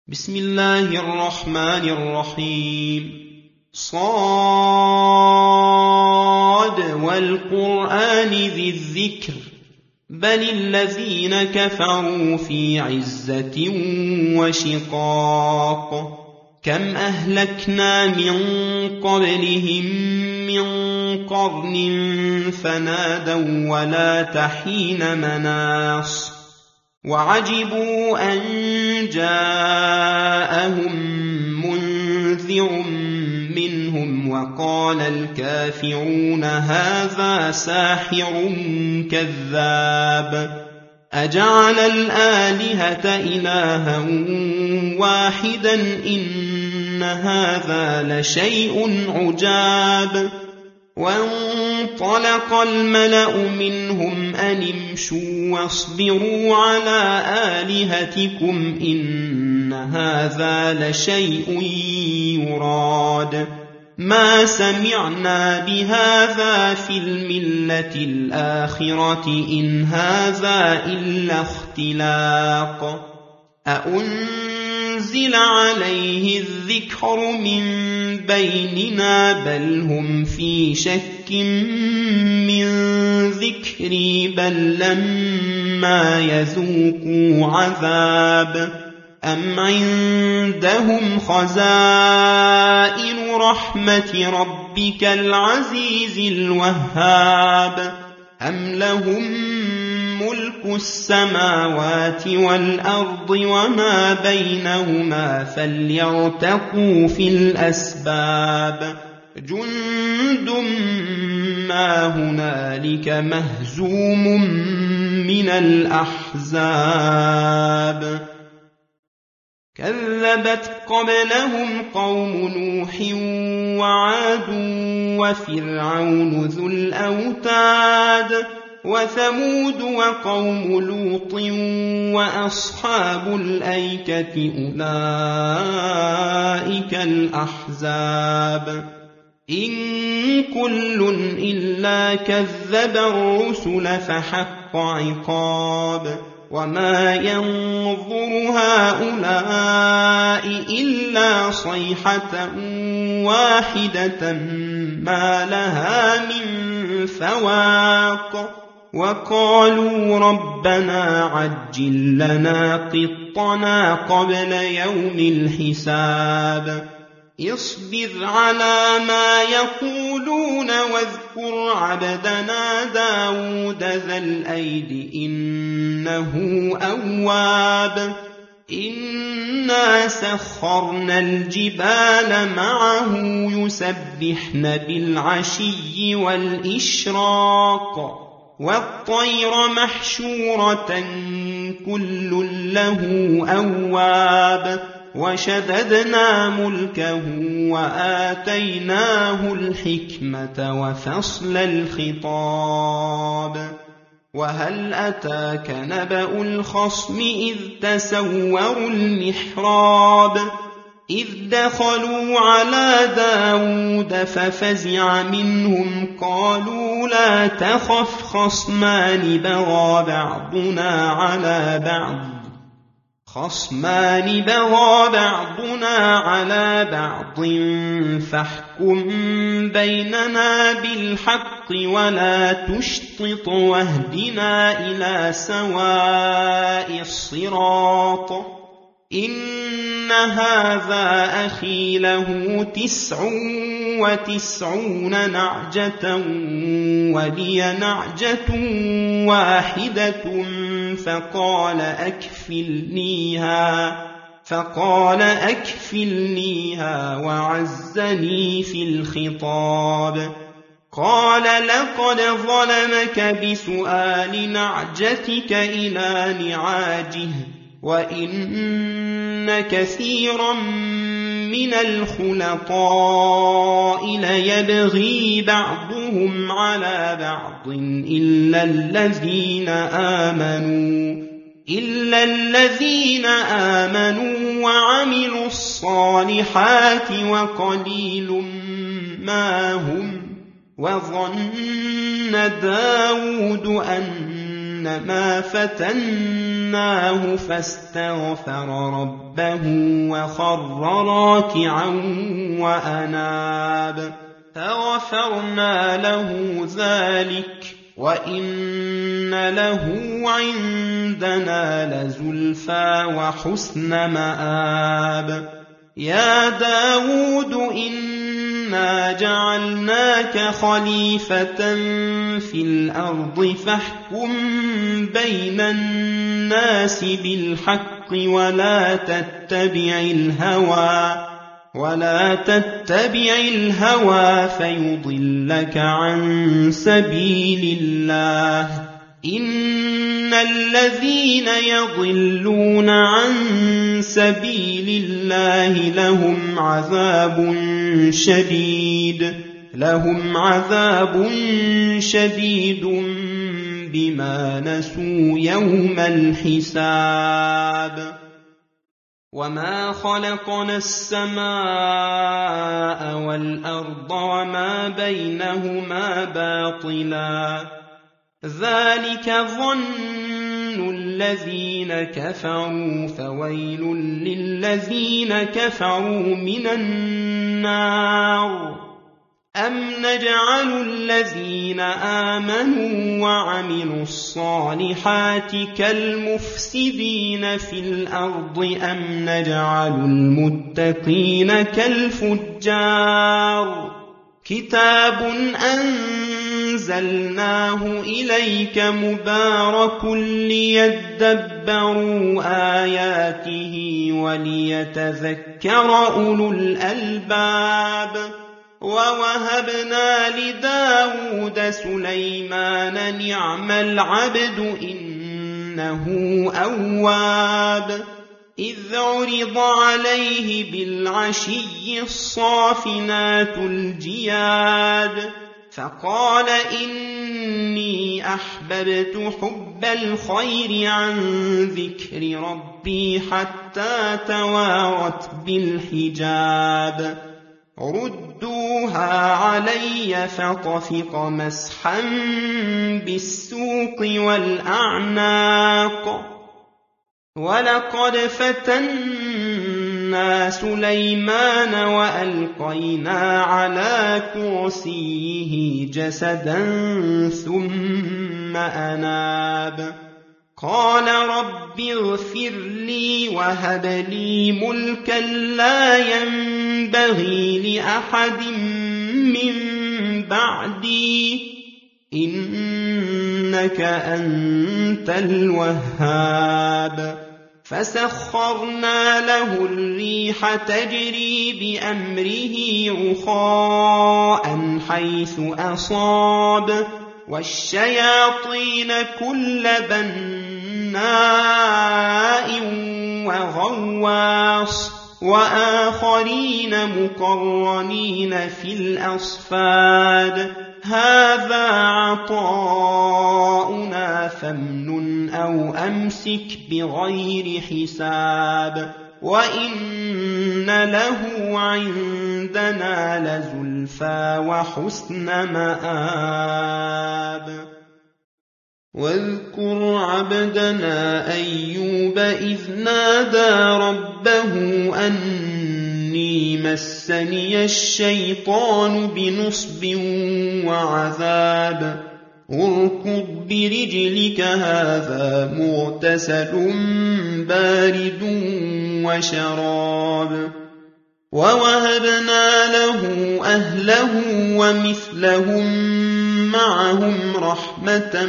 بسم الله الرحمن الرحيم صاد والقرآن ذي الذكر بل الذين كفروا في عزة وشقاق كم أهلكنا من قبلهم من قرن فنادوا ولا تحين مناص وعجبوا أن جاءهم منذر منهم وقال الكافرون هذا ساحر كذاب أجعل الآلهة إلها واحدا إن هذا لشيء عجاب وانطلق الملأ منهم أن امشوا واصبروا على آلهتكم إن هذا لشيء يراد ما سمعنا بهذا في الملة الآخرة إن هذا إلا اختلاق أأنزل عليه الذكر من بيننا بل هم في شك من ذكري بل لما يذوقوا عذاب أم عندهم خزائن رحمة ربك العزيز الوهاب أم لهم ملك السماوات والأرض وما بينهما فليرتقوا في الأسباب جند ما هنالك مهزوم من الأحزاب كذبت قبلهم قوم نوح وعاد وفرعون ذو الأوتاد وثمود وقوم لوط وأصحاب الأيكة أولئك الأحزاب إن كل إلا كذب الرسل فحق عقاب وما ينظر هؤلاء إلا صيحة واحدة ما لها من فواق وقالوا ربنا عجل لنا قطنا قبل يوم الحساب اصبر على ما يقولون واذكر عبدنا داود ذا الأيد إنه أواب إنا سخرنا الجبال معه يسبحن بالعشي والإشراق والطير محشورة كل له أواب وشددنا ملكه وآتيناه الحكمة وفصل الخطاب وهل أتاك نبأ الخصم إذ تسوروا المحراب إذ دخلوا على داود ففزع منهم قالوا لا تخف خصمان بغى بعضنا على بعض فاحكم بيننا بالحق ولا تشطط واهدنا إلى سواء الصراط إن هذا أخي له 99 نعجة ولي نعجة واحدة فقال أكفلنيها وعزني في الخطاب قال لقد ظلمك بسؤال نعجتك إلى نعاجه وإن كثيرا من الخلطاء ليبغي بعضهم على بعض إلا الذين آمنوا وعملوا الصالحات وقليل ما هم وظن داود أن إنما فتناه فاستغفر ربه وخر راكعا وأناب فغفرنا له ذلك وإن له عندنا لزلفى وحسن مآب يا داود إنا جعلناك خليفة في الأرض فاحكم بين الناس بالحق ولا تتبع الهوى فيضلك عن سبيل الله إن الذين يضلون عن سبيل الله لهم عذاب شديد بما نسوا يوم الحساب وما خلقنا السماء والأرض وما بينهما باطلا ذلك ظن الذين كفروا فويل للذين كفروا من النار أم نجعل الذين آمنوا وعملوا الصالحات كالمفسدين في الأرض أم نجعل المتقين كالفجار كتاب أنزلناه إليك مبارك ليدبروا آياته وليتذكر أولو الألباب ووهبنا لداود سليمان نعم العبد إنه أواب إذ عرض عليه بالعشي الصافنات الجياد فقال إني أحببت حب الخير عن ذكر ربي حتى توارت بالحجاب ردوها علي فطفق مسحا بالسوق والأعناق ولقد فتنا سليمان وألقينا على كرسيه جسدا ثم أناب قال رب اغفر لي وهب لي ملكا لا ينبغي لأحد من بعدي إنك أنت الوهاب فسخرنا له الريح تجري بأمره رخاء حيث أصاب والشياطين كل بناء وغواص وآخرين مقرنين في الأصفاد هذا عطاؤنا فامنن أو أمسك بغير حساب وإن له عندنا لزلفى وحسن مآب واذكر عبدنا أيوب إذ نادى ربه أني مسني الشيطان بنصب وعذاب اركض برجلك هذا مغتسل بارد وشراب ووهبنا له أهله ومثلهم معهم رحمة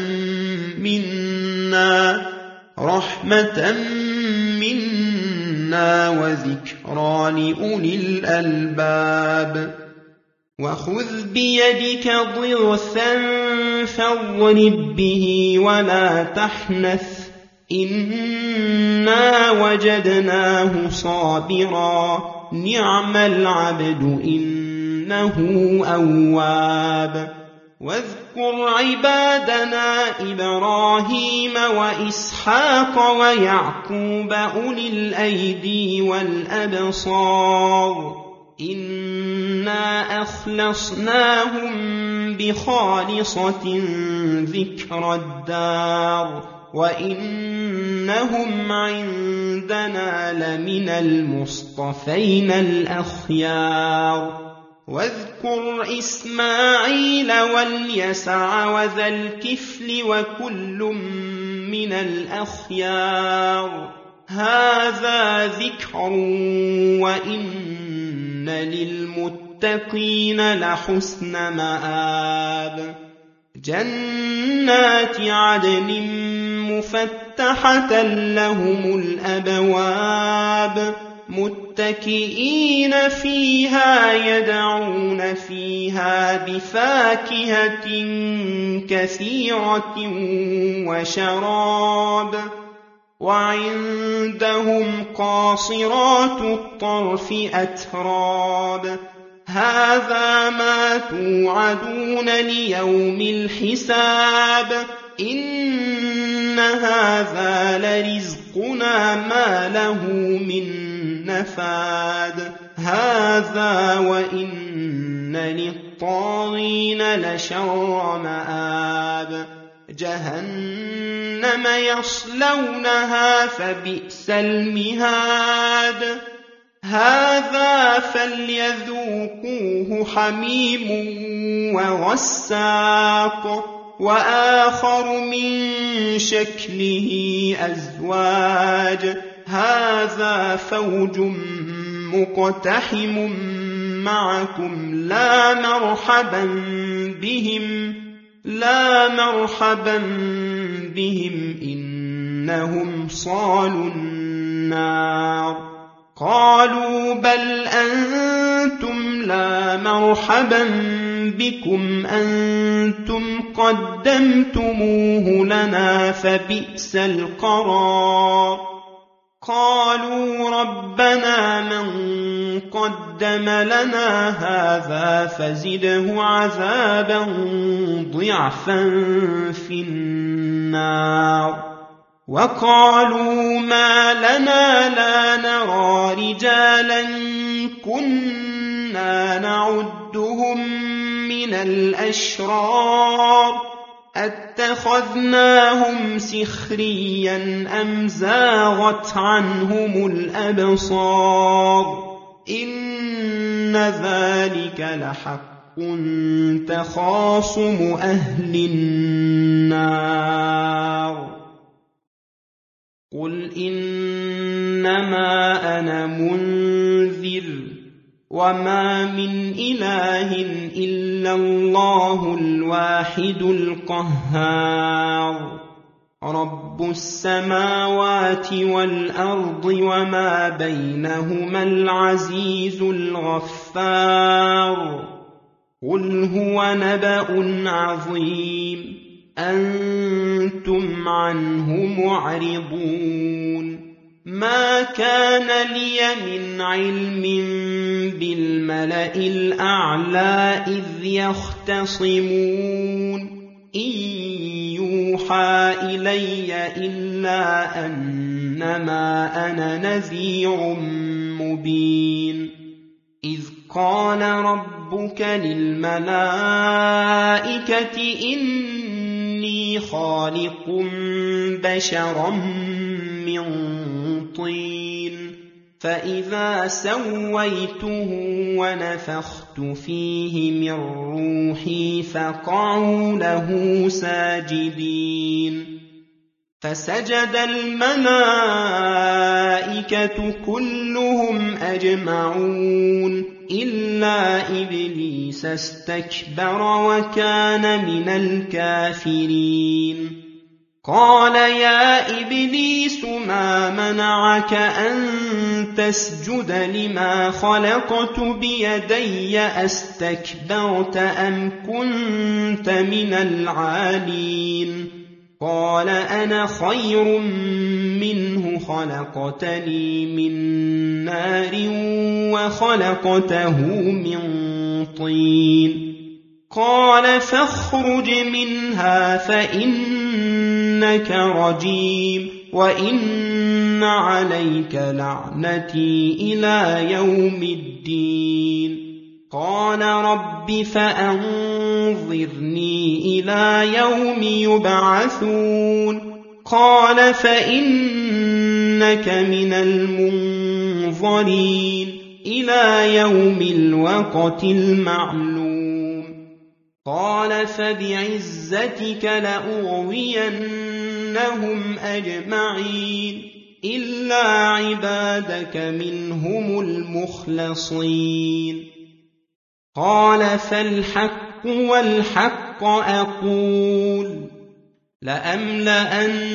منا وذكرى لأولي الألباب وخذ بيدك ضغثا فاضرب به ولا تحنث إنا وجدناه صابرا نعم العبد إنه أواب واذكر عبادنا إبراهيم وإسحاق ويعقوب أولي الأيدي والأبصار إنا أخلصناهم بخالصة ذكر الدار وإنهم عندنا لمن المصطفين الأخيار واذكر إسماعيل واليسع وذا الكفل وكل من الأخيار هذا ذكر وإن للمتقين لحسن مآب جنات عدن مفتحة لهم الأبواب متكئين فيها يدعون فيها بفاكهة كثيرة وشراب وعندهم قاصرات الطرف أتراب هذا ما توعدون ليوم الحساب إن هذا لرزقنا ما له من نفاد هذا وإن للطاغين لشر مآب جهنم يصلونها فبئس المهاد هذا فليذوقوه حميم وغساق وآخر من شكله أزواج هذا فوج مقتحم معكم لا مرحبا بهم إنهم صالوا النار قالوا بل أنتم لا مرحبا بكم أنتم قدمتموه لنا فبئس القرار قالوا ربنا من قدم لنا هذا فزده عذابا ضعفا في النار وقالوا ما لنا لا نرى رجالا كنا نعدهم من الأشرار أتخذناهم سخريا أم زاغت عنهم الأبصار إن ذلك لحق تخاصم أهل النار قل إنما أنا منذر وما من إله إلا الله الواحد القهار رب السماوات والأرض وما بينهما العزيز الغفار قل هو نبأ عظيم أنتم عنه معرضون ما كان لي من علم بالملأ الأعلى إذ يختصمون إن يوحى إلي إلا أنما أنا نذير مبين إذ قال ربك للملائكة إني خالق بشرا من طين فإذا سويته ونفخت فيه من روحي فقعوا له ساجدين فسجد الملائكة كلهم أجمعون إلا إبليس استكبر وكان من الكافرين قال يا إبليس ما منعك أن تسجد لما خلقت بيدي أستكبرت أم كنت من العالين قال أنا خير منه خلقتني من نار وخلقته من طين قال فاخرج منها فإنك رجيم وإن عليك لعنتي إلى يوم الدين قال رب فأنظرني إلى يوم يبعثون قال فإنك من المنظرين إلى يوم الوقت المعلوم قال فبعزتك لأغوينهم أجمعين إلا عبادك منهم المخلصين قال فالحق والحق أقول لأملأن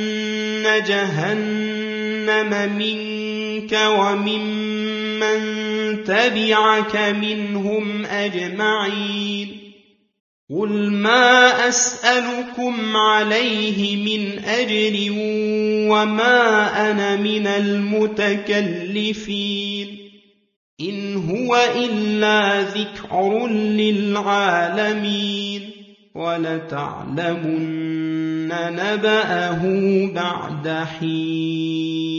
جهنم منك وممن تبعك منهم أجمعين قل ما أسألكم عليه من أجر وما أنا من المتكلفين إن هو إلا ذكر للعالمين ولتعلمن نبأه بعد حين